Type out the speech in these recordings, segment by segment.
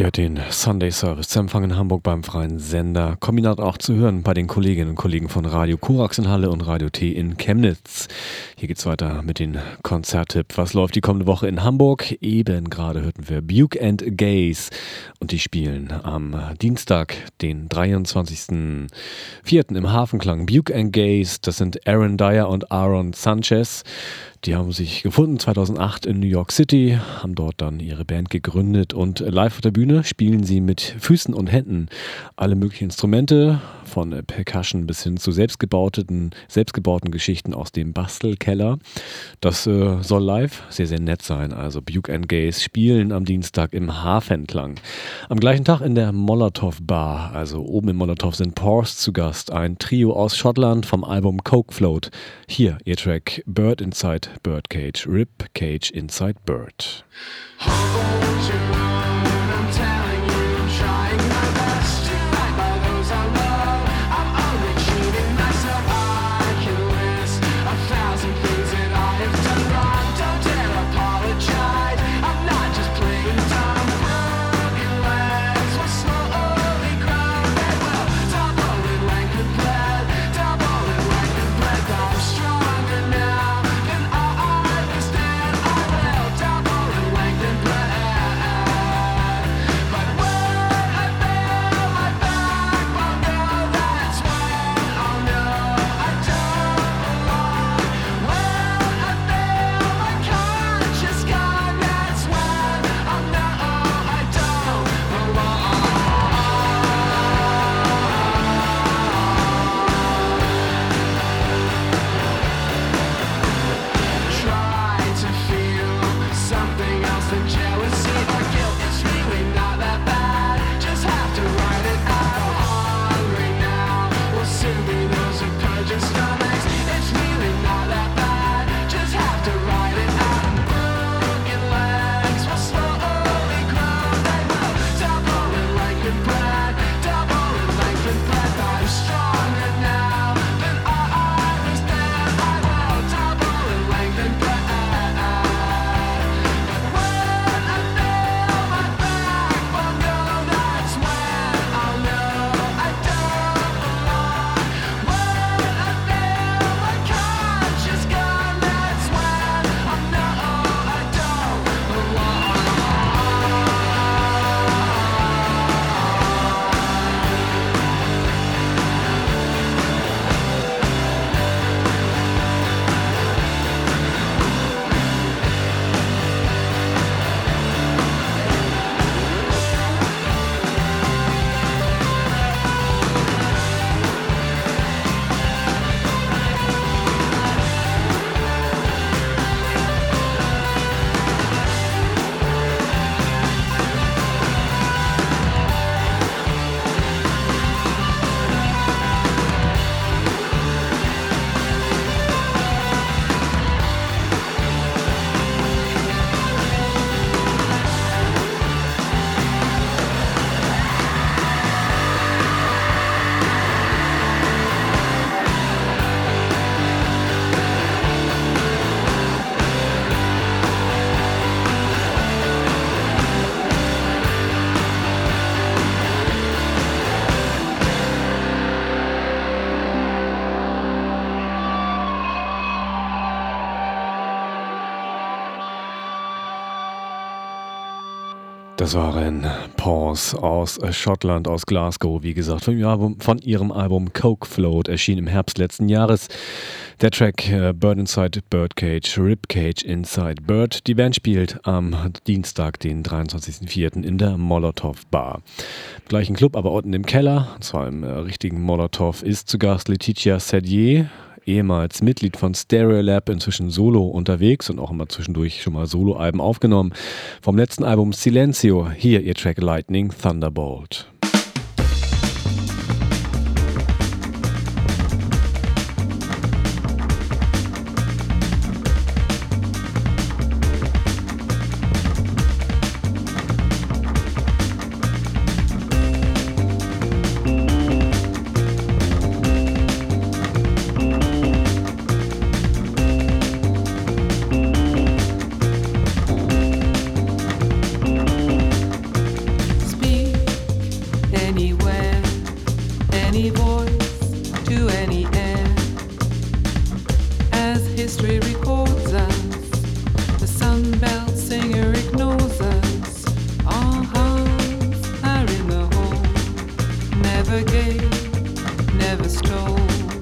Ihr hört den Sunday Service zu empfangen in Hamburg beim Freien Sender. Kombinat auch zu hören bei den Kolleginnen und Kollegen von Radio Korax in Halle und Radio T in Chemnitz. Hier geht's weiter mit den Konzerttipp. Was läuft die kommende Woche in Hamburg? Eben gerade hörten wir Buke and Gaze und die spielen am Dienstag, den 23.04. im Hafenklang. Buke and Gaze, das sind Aaron Dyer und Aaron Sanchez. Die haben sich gefunden 2008 in New York City, haben dort dann ihre Band gegründet und live auf der Bühne spielen sie mit Füßen und Händen alle möglichen Instrumente, von Percussion bis hin zu selbstgebauten Geschichten aus dem Bastelkeller. Das soll live sehr, sehr nett sein. Also Buke and Gaze spielen am Dienstag im Hafenklang. Am gleichen Tag in der Molotov Bar, also oben im Molotov, sind Pors zu Gast, ein Trio aus Schottland vom Album Coke Float. Hier ihr Track Bird Inside Birdcage, Rib Cage Inside Bird. Das waren Pors aus Schottland, aus Glasgow, wie gesagt, von ihrem Album Coke Float, erschien im Herbst letzten Jahres. Der Track Bird Inside Birdcage, Rib Cage Inside Bird. Die Band spielt am Dienstag, den 23.04. in der Molotov Bar. Im gleichen Club, aber unten im Keller, und zwar im richtigen Molotov, ist zu Gast Laetitia Sadier, ehemals Mitglied von Stereolab, inzwischen solo unterwegs und auch immer zwischendurch schon mal Soloalben aufgenommen. Vom letzten Album Silencio, hier ihr Track Lightning Thunderbolt. History records us. The Sunbelt singer ignores us. Our hearts are in the hole. Never gave, never stole.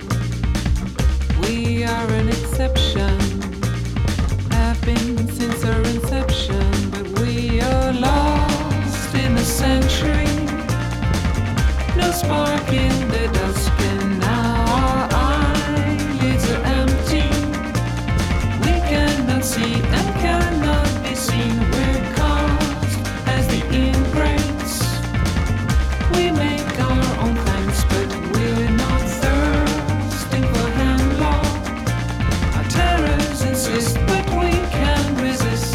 We are an exception. Have been since our inception, but we are lost in the century. No spark in the dusk, and now our eyelids are empty. We cannot see and cannot be seen. We're cast as the ingrates. We make our own plans, but we're not thirsting for hand law. Our terrors insist, but we can resist.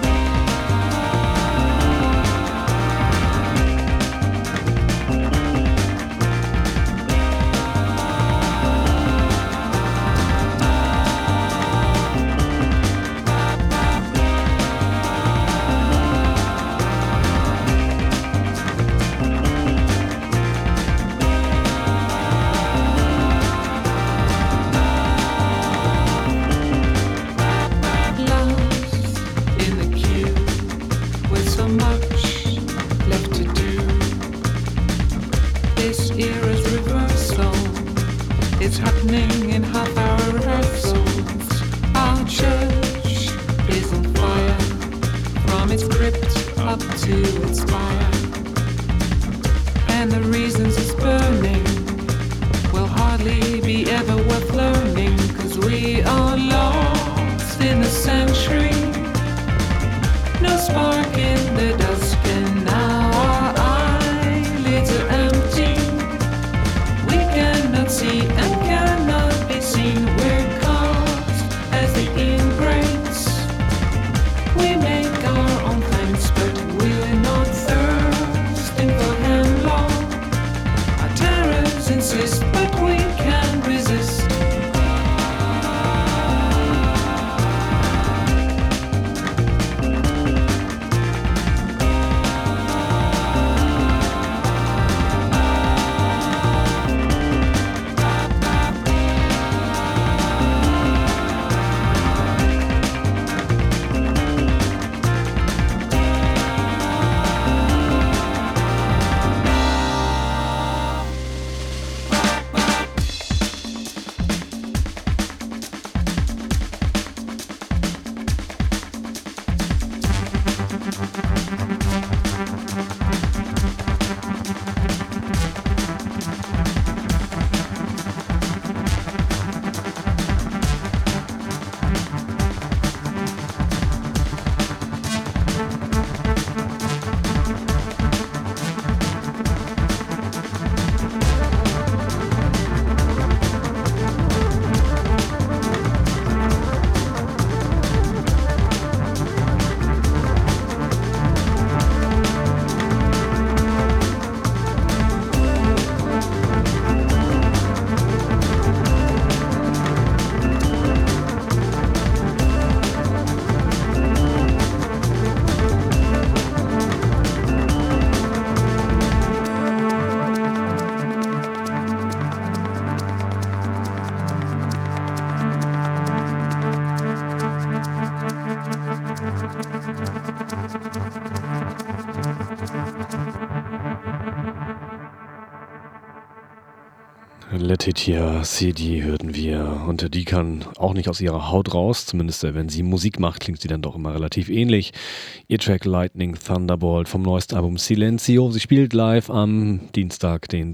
It's happening in half-hour rehearsals. Our church is on fire, from its crypt up to its spire. And the reasons it's burning will hardly be ever worth learning, 'cause we are lost in the century. No spark in the dusk, and now our eyelids are empty. We cannot see and cannot be seen. We're cast as the ingrates. We make our own plans, but we're not thirsting for hand law. Our terrors insist, but we can resist. Letitia CD hörten wir, und die kann auch nicht aus ihrer Haut raus, zumindest wenn sie Musik macht, klingt sie dann doch immer relativ ähnlich. Ihr Track Lightning Thunderbolt vom neuesten Album Silencio. Sie spielt live am Dienstag, den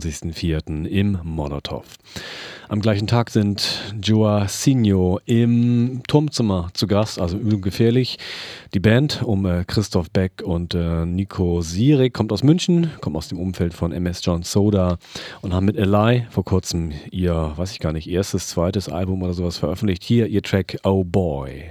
23.04. im Molotow. Am gleichen Tag sind Joaquinho im Turmzimmer zu Gast, also ungefährlich. Die Band um Christoph Beck und Nico Sierig kommt aus München, kommt aus dem Umfeld von MS John Soda und haben mit Eli vor kurzem ihr, weiß ich gar nicht, erstes, zweites Album oder sowas veröffentlicht. Hier ihr Track Oh Boy.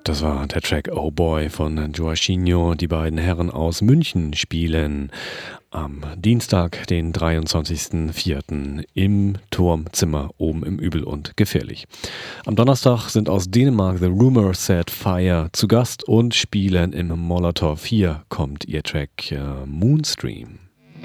Das war der Track Oh Boy von Joachino. Die beiden Herren aus München spielen am Dienstag, den 23.04. im Turmzimmer oben im Übel und Gefährlich. Am Donnerstag sind aus Dänemark The Rumor Set Fire zu Gast und spielen im Molotow. Hier kommt ihr Track Moonstream.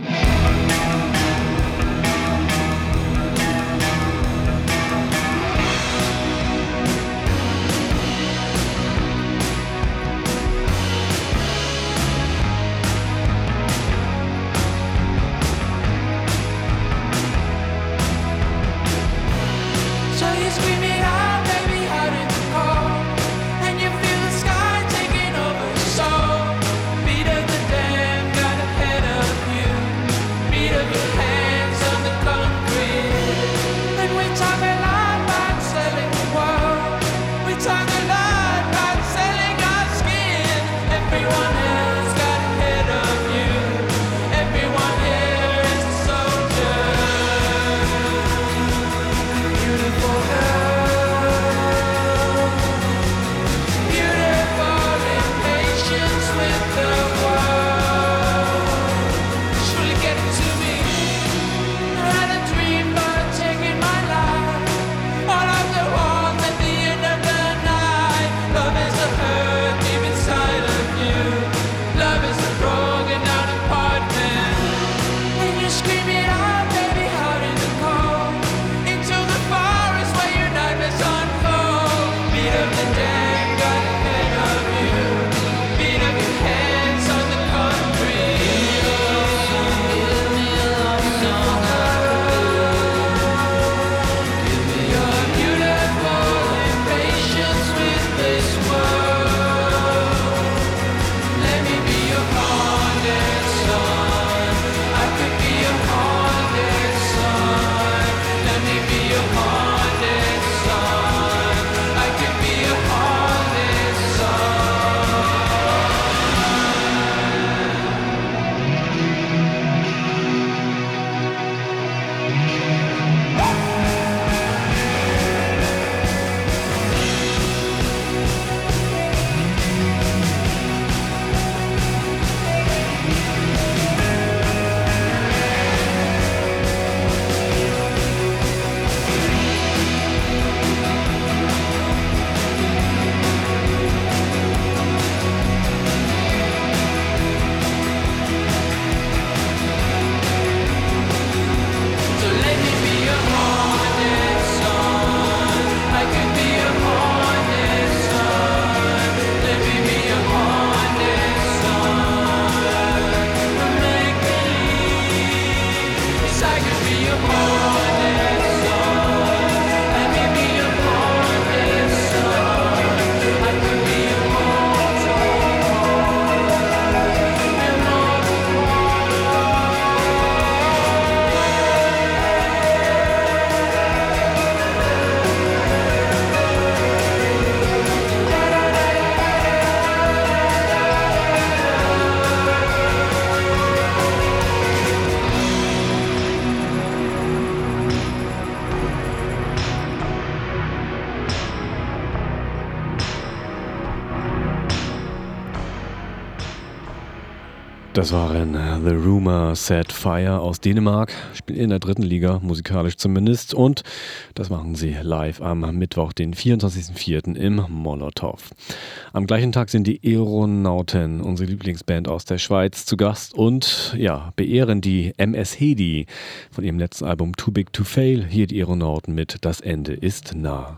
Das waren The Rumor Set Fire aus Dänemark, spielen in der 3. Liga, musikalisch zumindest, und das machen sie live am Mittwoch, den 24.04. im Molotow. Am gleichen Tag sind die Aeronauten, unsere Lieblingsband aus der Schweiz, zu Gast und beehren die MS Hedi von ihrem letzten Album Too Big to Fail. Hier die Aeronauten mit Das Ende ist nah.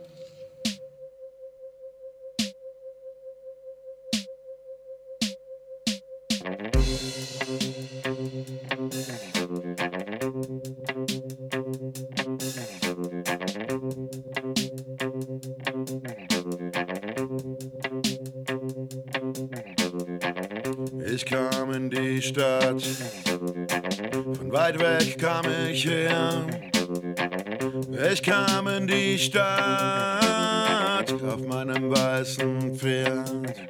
Ich kam in die Stadt, von weit weg kam ich her. Ich kam in die Stadt auf meinem weißen Pferd.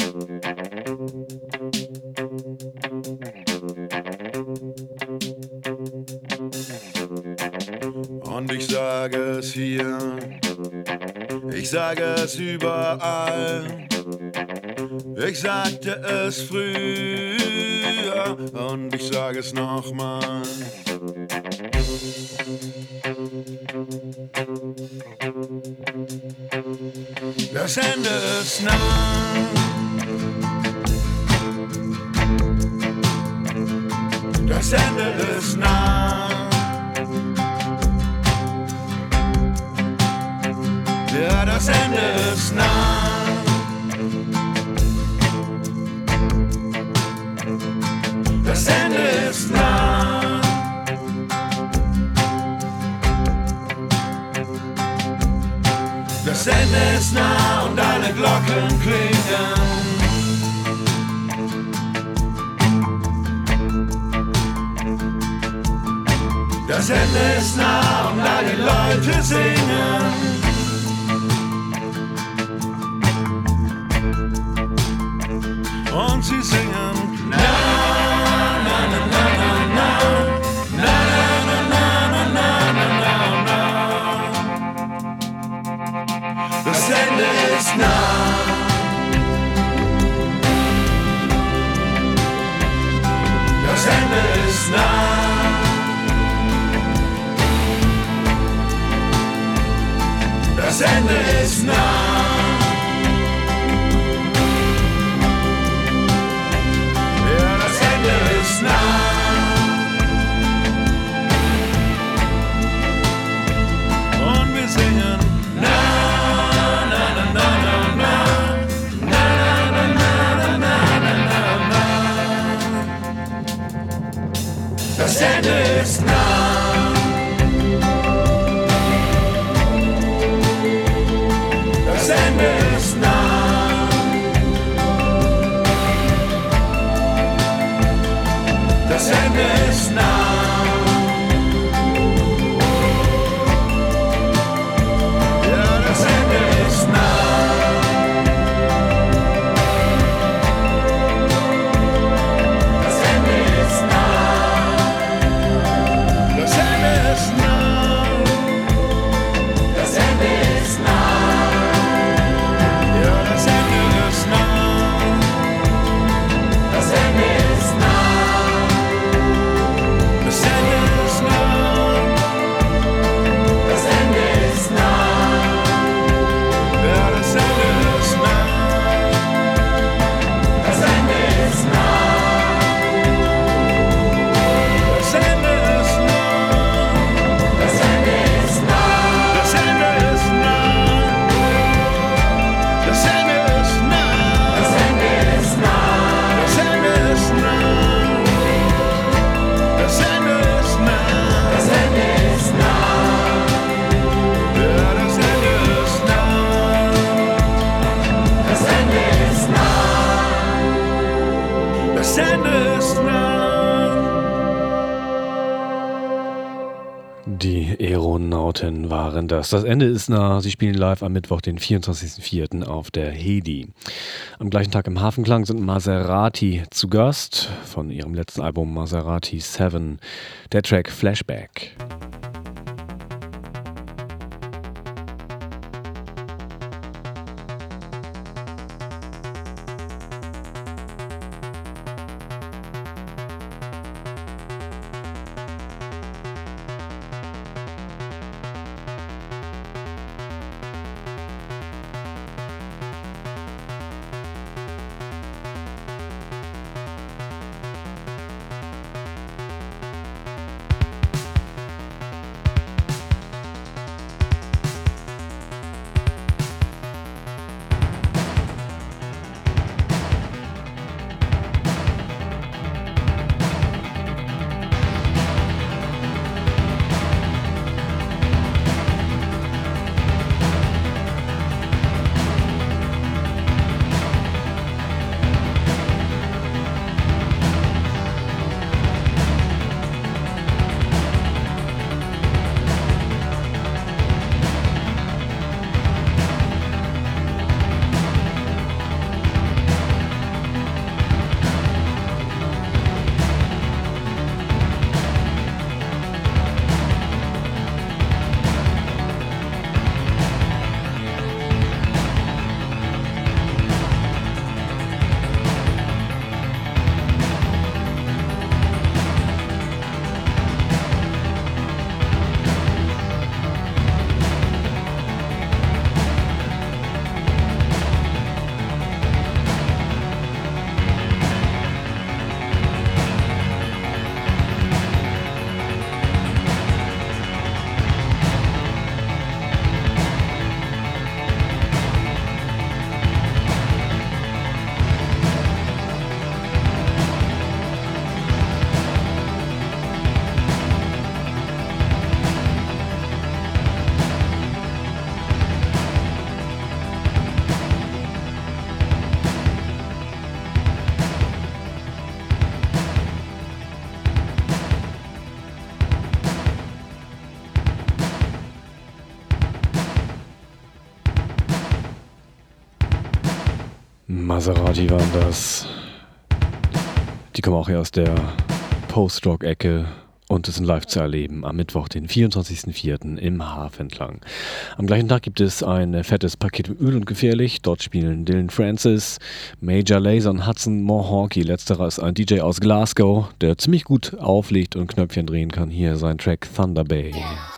Und ich sage es hier, ich sage es überall. Ich sagte es früher und ich sage es nochmal. Das Ende ist nah. Das Ende ist nah. Ja, das Ende ist nah. Das Ende ist nah. Das Ende ist nah und alle Glocken klingen. Das Ende ist nah und all die Leute singen. Und sie singen na na na na na na na na na na na na. Das Ende ist nah. Das Ende ist nah. Das Ende ist nah. Ja, das Ende ist nah. Und wir singen na na na na na na na na na na na. Das Ende ist nah. Das Ende ist nah. Das Ende ist nah. Ja, das Ende ist nah. Das Ende ist nah. Das Ende ist nah. Das Ende ist nah. Ja, das Ende ist nah. Das Ende ist nah. Das Ende ist nah. Das Ende ist nah. Ja, das Ende ist nah. Das Ende ist nah. Das Ende ist nah. Das Ende ist nah. Das Ende ist nah. Das Ende ist nah. Das Ende ist nah. Das Ende ist nah. Das Ende ist nah. Das Ende ist nah. Ja, das Ende ist nah. Das Ende ist nah. Das Ende ist nah. Die Aeronauten waren das. Das Ende ist nah. Sie spielen live am Mittwoch, den 24.04. auf der Hedi. Am gleichen Tag im Hafenklang sind Maserati zu Gast von ihrem letzten Album Maserati 7, der Track Flashback. Maserati waren das. Die kommen auch hier aus der Post-Rock-Ecke und es sind live zu erleben am Mittwoch, den 24.04. im Hafenklang. Am gleichen Tag gibt es ein fettes Paket mit Öl und Gefährlich. Dort spielen Dillon Francis, Major Lazer und Hudson Mohawke. Letzterer ist ein DJ aus Glasgow, der ziemlich gut auflegt und Knöpfchen drehen kann. Hier sein Track Thunder Bay.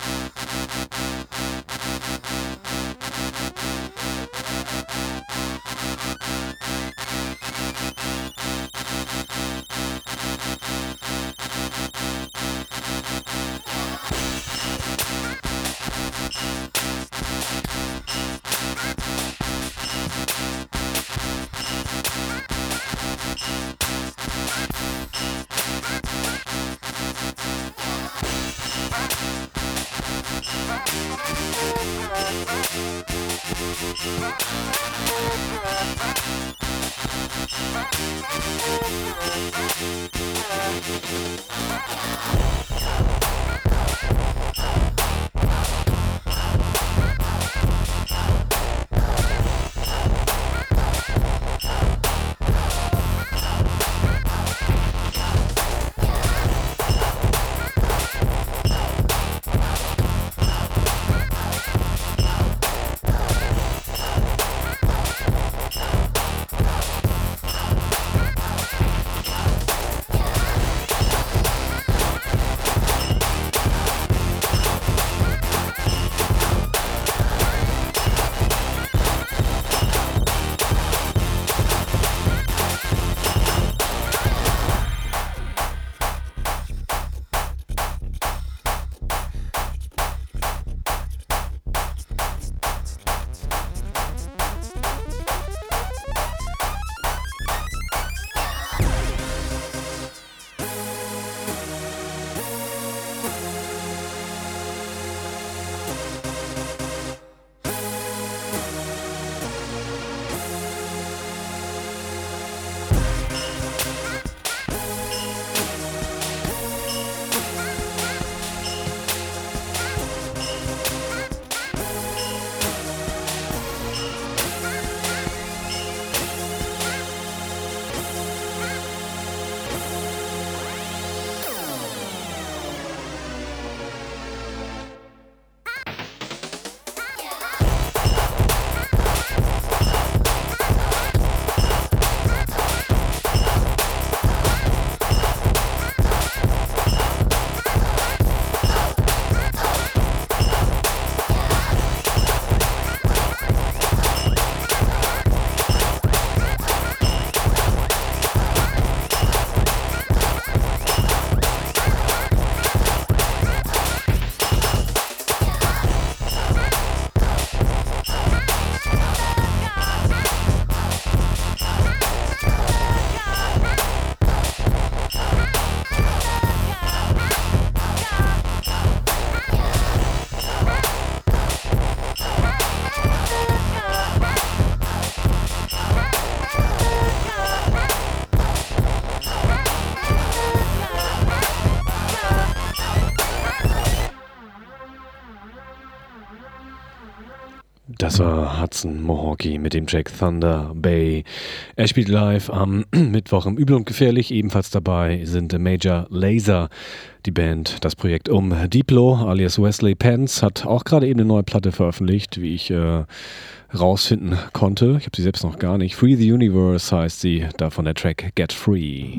Das war Hudson Mohawke mit dem Track Thunder Bay. Er spielt live am Mittwoch im Übel und Gefährlich. Ebenfalls dabei sind Major Lazer, die Band. Das Projekt um Diplo alias Wesley Pence hat auch gerade eben eine neue Platte veröffentlicht, wie ich rausfinden konnte. Ich habe sie selbst noch gar nicht. Free the Universe heißt sie, davon der Track Get Free.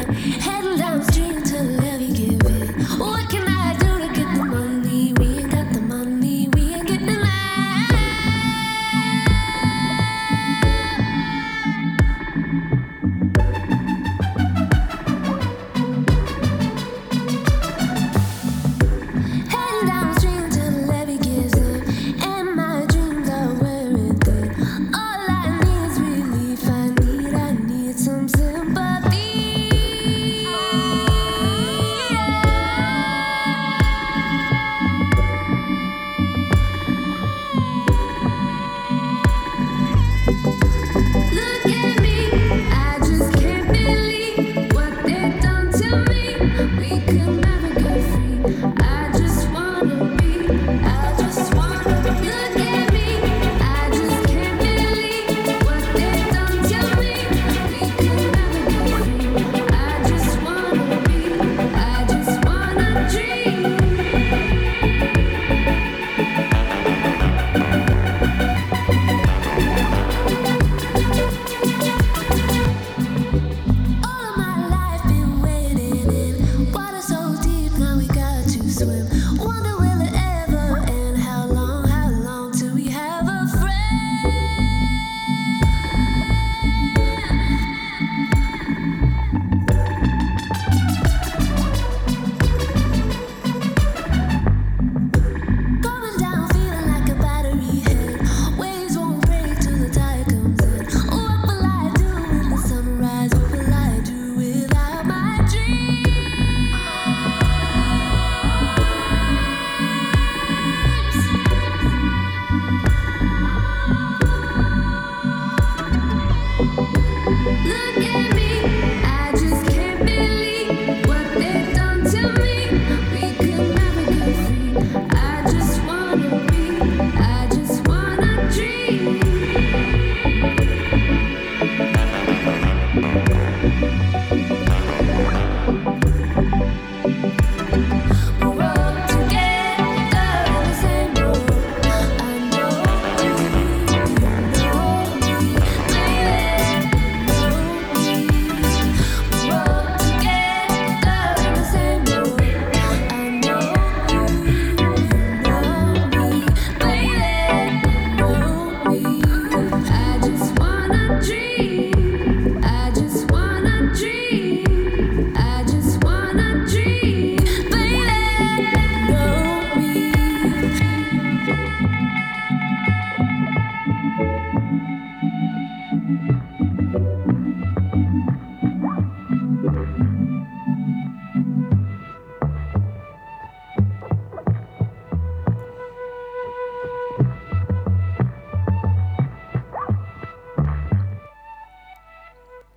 Heading down the street to the levee, give it. What can I do to get the money? We ain't got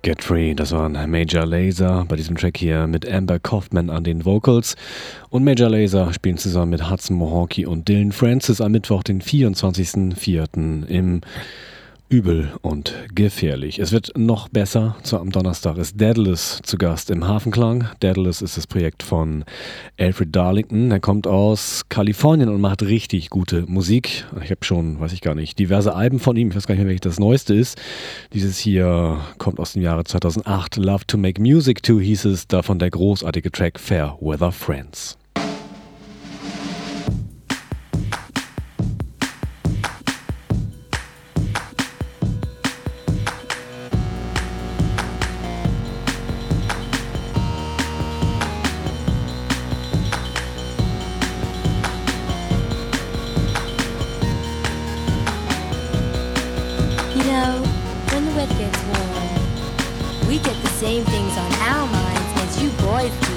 Get Free, das war ein Major Lazer bei diesem Track hier mit Amber Kaufman an den Vocals. Und Major Lazer spielen zusammen mit Hudson Mohawke und Dylan Francis am Mittwoch, den 24.04. im Übel und gefährlich. Es wird noch besser. Am Donnerstag ist Daedalus zu Gast im Hafenklang. Daedalus ist das Projekt von Alfred Darlington. Er kommt aus Kalifornien und macht richtig gute Musik. Ich habe schon, weiß ich gar nicht, diverse Alben von ihm. Ich weiß gar nicht mehr, welches das neueste ist. Dieses hier kommt aus dem Jahre 2008. Love to Make Music To hieß es. Davon der großartige Track Fair Weather Friends. Same things on our minds as you boys do.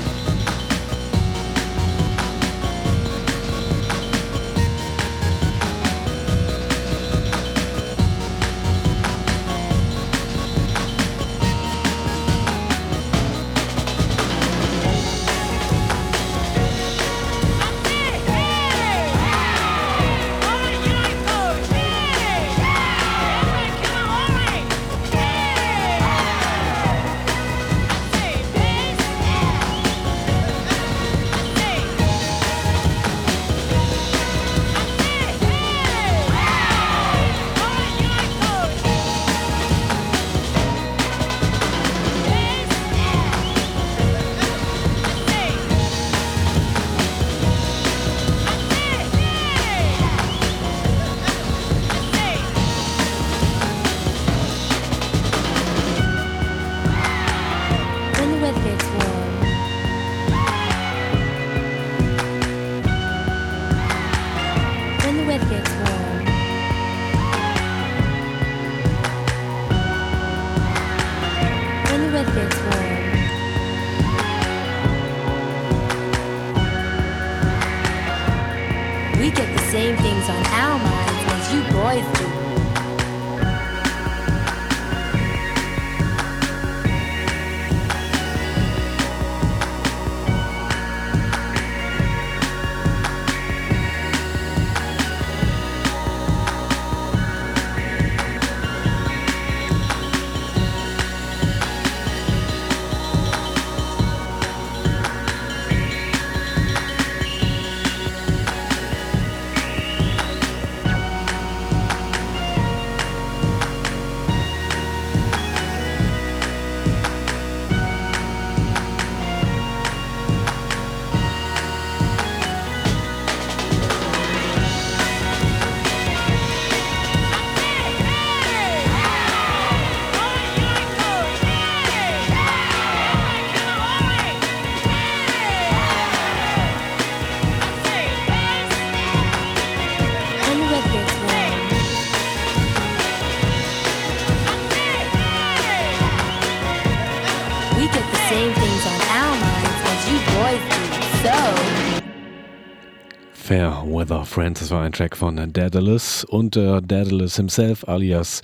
Fair Weather Friends, das war ein Track von Daedalus und Daedalus himself alias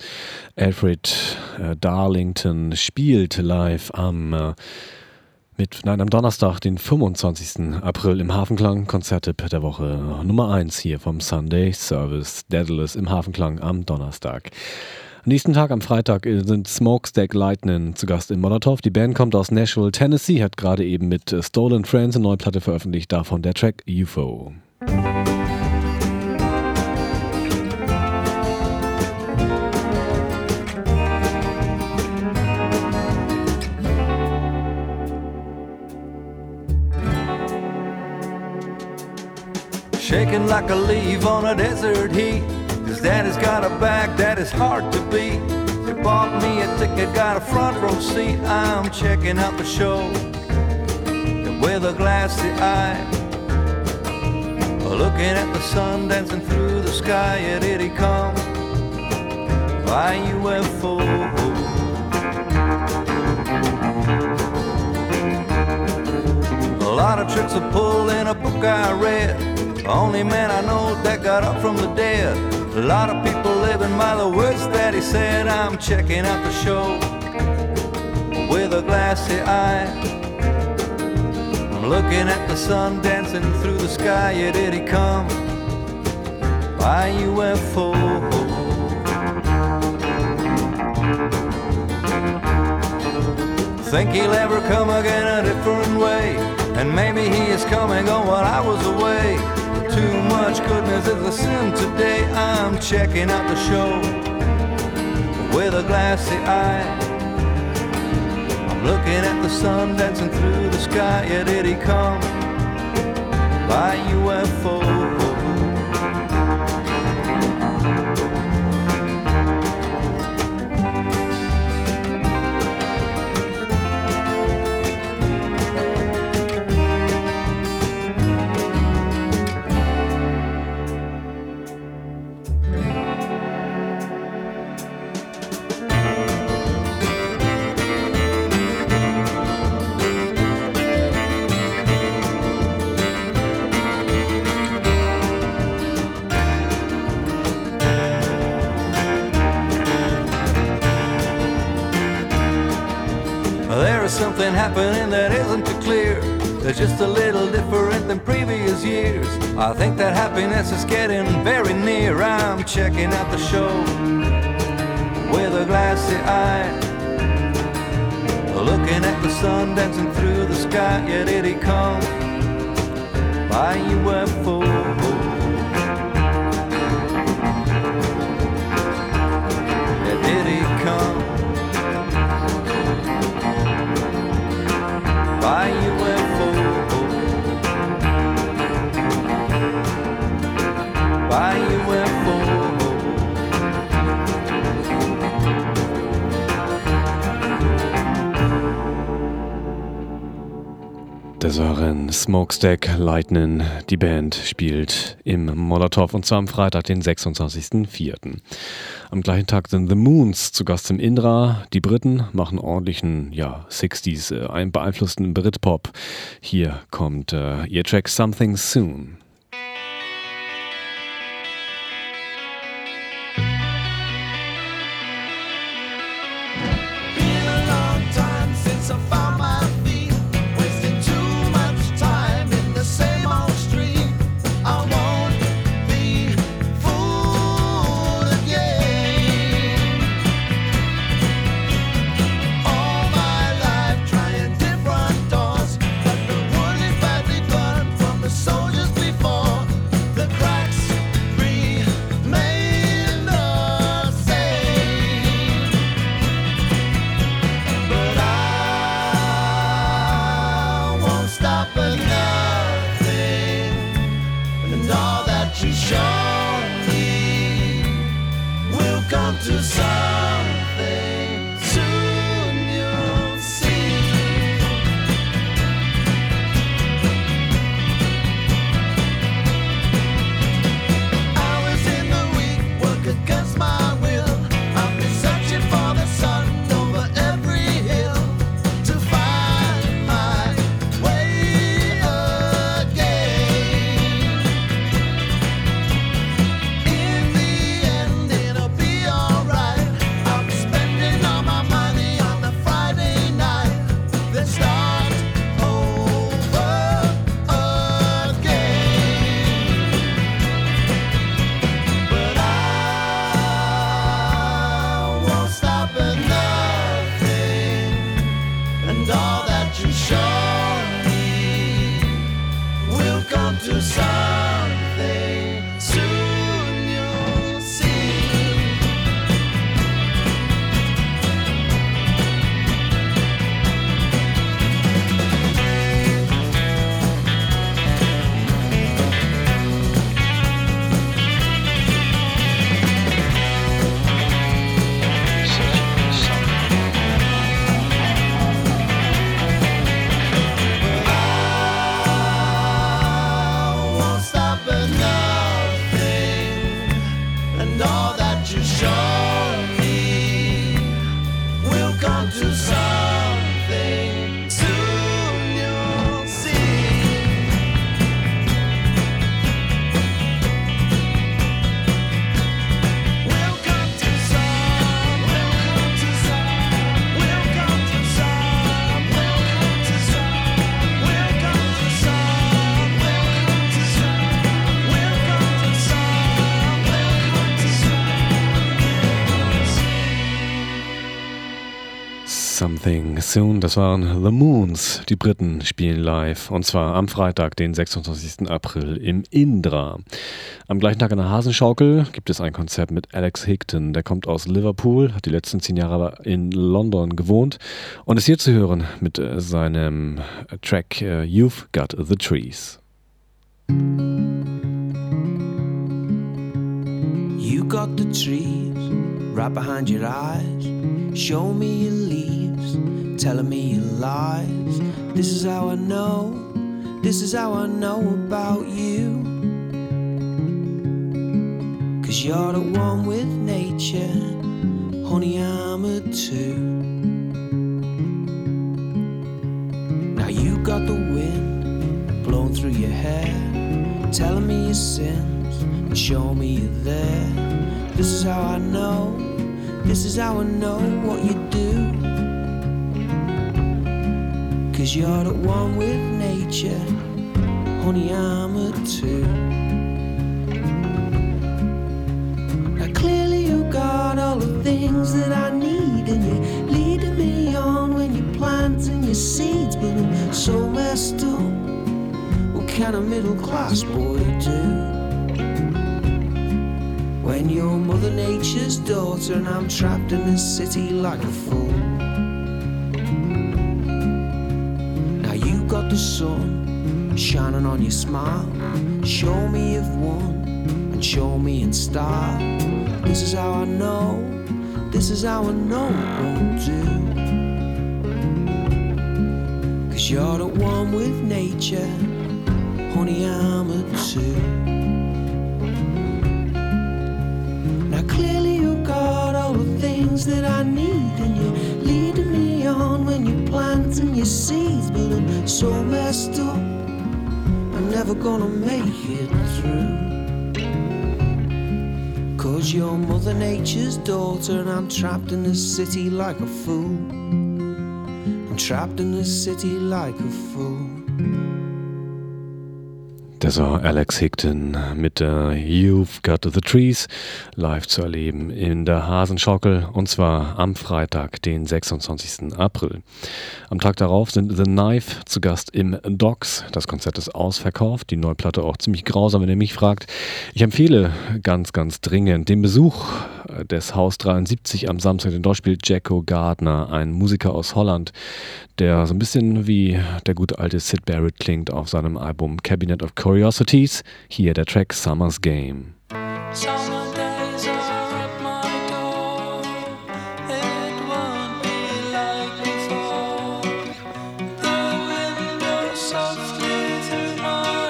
Alfred Darlington spielt live am Donnerstag, den 25. April im Hafenklang. Konzerttipp der Woche Nummer 1 hier vom Sunday Service. Daedalus im Hafenklang am Donnerstag. Am nächsten Tag, am Freitag, sind Smokestack Lightning zu Gast in Molotov. Die Band kommt aus Nashville, Tennessee, hat gerade eben mit Stolen Friends eine neue Platte veröffentlicht, davon der Track UFO. Shaking like a leaf on a desert heat. His daddy's got a back that is hard to beat. He bought me a ticket, got a front row seat. I'm checking out the show with a glassy eye, looking at the sun dancing through the sky. Yeah, did he come by UFO? A lot of tricks are pulled in a book I read. Only man I know that got up from the dead. A lot of people living by the words that he said. I'm checking out the show with a glassy eye. I'm looking at the sun dancing through the sky. Yeah, did he come by UFO? Think he'll ever come again a different way? And maybe he is coming on while I was away. Too much goodness is a sin today. I'm checking out the show with a glassy eye. I'm looking at the sun dancing through the sky. Yeah, did he come by UFO? Something happening that isn't too clear. It's just a little different than previous years. I think that happiness is getting very near. I'm checking out the show with a glassy eye, looking at the sun dancing through the sky. Yeah, did he come by UFO? Yeah, did he come by UFO? By UFO? Das waren Smokestack Lightning. Die Band spielt im Molotow und zwar am Freitag, den 26.04. Am gleichen Tag sind The Moons zu Gast im Indra. Die Briten machen ordentlichen 60s, beeinflussten Britpop. Hier kommt ihr Track Something Soon. In the end, it'll be alright. Something Soon. Das waren The Moons. Die Briten spielen live. Und zwar am Freitag, den 26. April im Indra. Am gleichen Tag an der Hasenschaukel gibt es ein Konzert mit Alex Higton. Der kommt aus Liverpool, hat die letzten 10 Jahre in London gewohnt und ist hier zu hören mit seinem Track You've Got the Trees. You got the trees right behind your eyes. Show me your leaves, telling me your lies. This is how I know, this is how I know about you. 'Cause you're the one with nature, honey, I'm a two. Now you got the wind blowing through your hair, telling me your sins and show me you're there. This is how I know, this is how I know what you do. 'Cause you're the one with nature, honey, I'm a two. Now clearly you got all the things that I need, and you're leading me on when you're planting your seeds. But I'm so messed up, what kind of middle class boy do? When you're Mother Nature's daughter and I'm trapped in this city like a fool. Now you got the sun shining on your smile. Show me you've won and show me in style. This is how I know, this is how I know it won't do. 'Cause you're the one with nature, honey, I'm a two. Clearly you got all the things that I need, and you're leading me on when you're planting your seeds. But I'm so messed up, I'm never gonna make it through. 'Cause you're Mother Nature's daughter and I'm trapped in this city like a fool. I'm trapped in this city like a fool. Das war Alex Higton mit You've Got the Trees live zu erleben in der Hasenschaukel, und zwar am Freitag, den 26. April. Am Tag darauf sind The Knife zu Gast im Docks. Das Konzert ist ausverkauft, die neue Platte auch ziemlich grausam, wenn ihr mich fragt. Ich empfehle ganz, ganz dringend den Besuch des Haus 73 am Samstag, denn dort spielt Jacko Gardner, ein Musiker aus Holland, der so ein bisschen wie der gute alte Syd Barrett klingt auf seinem Album Cabinet of Curiosities. Hier der Track Summer's Game. Summer days are at my door. It won't be like before. The wind blows softly through my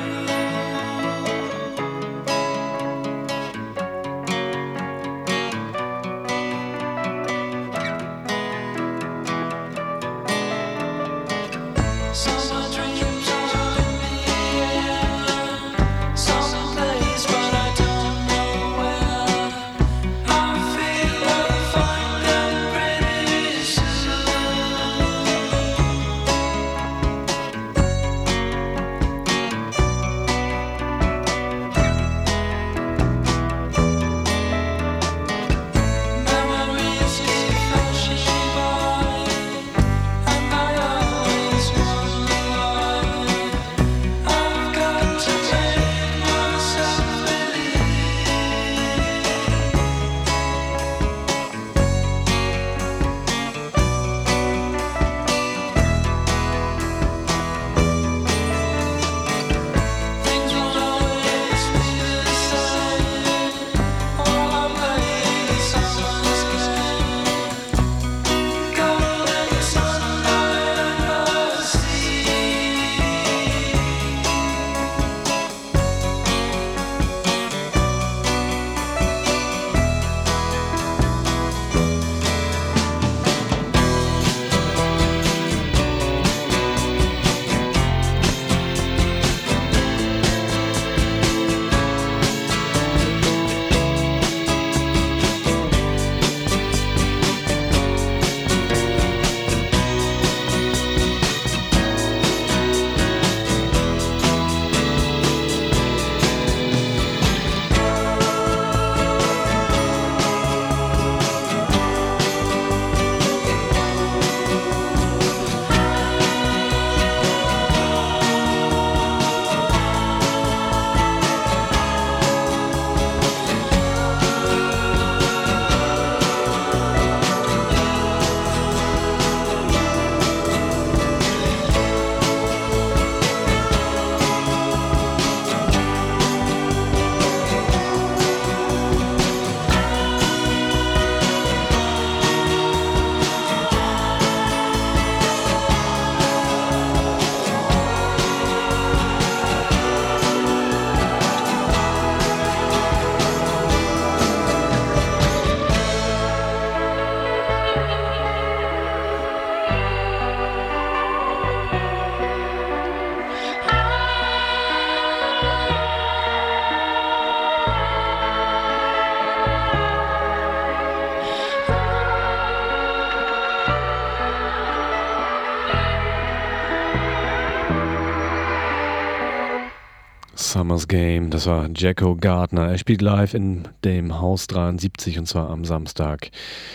summer dreams are in the air. Someplace, but I don't know where. Summer's Game, das war Jacko Gardner. Er spielt live in dem Haus 73 und zwar am Samstag,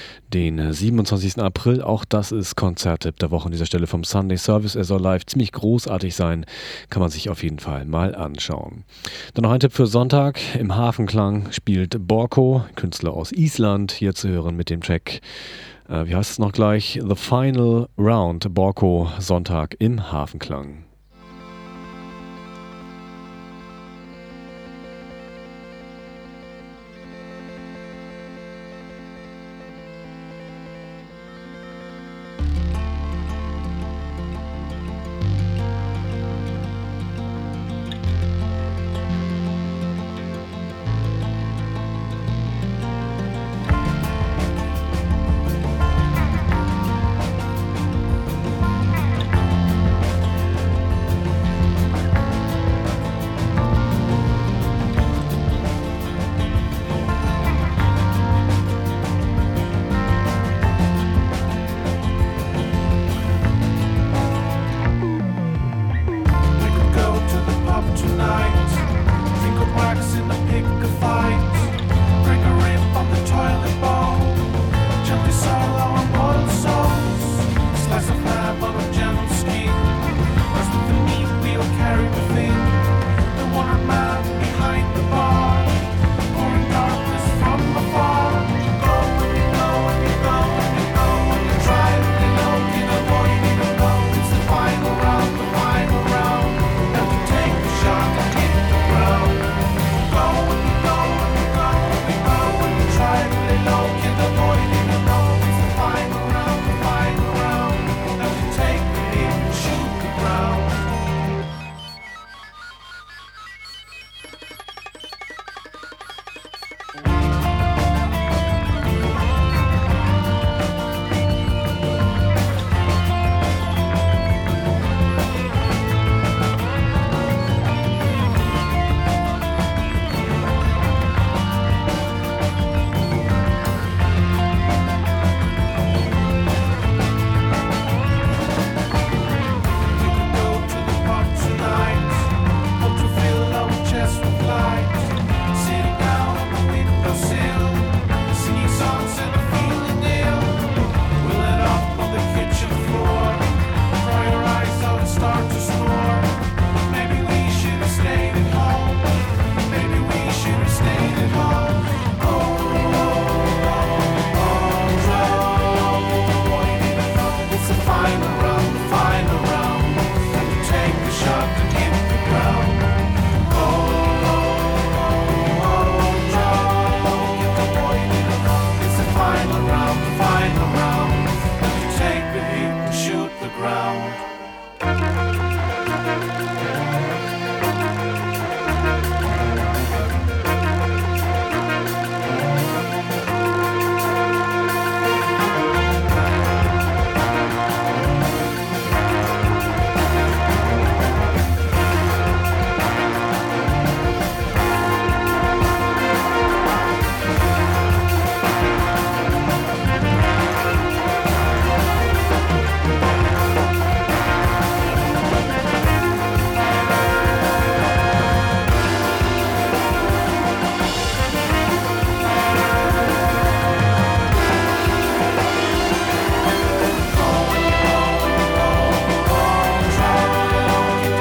den 27. April. Auch das ist Konzerttipp der Woche an dieser Stelle vom Sunday Service. Er soll live ziemlich großartig sein, kann man sich auf jeden Fall mal anschauen. Dann noch ein Tipp für Sonntag. Im Hafenklang spielt Borko, Künstler aus Island, hier zu hören mit dem Track, wie heißt es noch gleich? The Final Round. Borko, Sonntag im Hafenklang.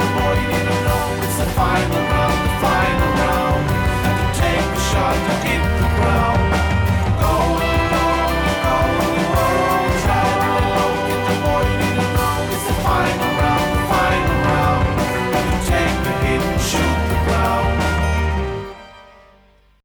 Shot to get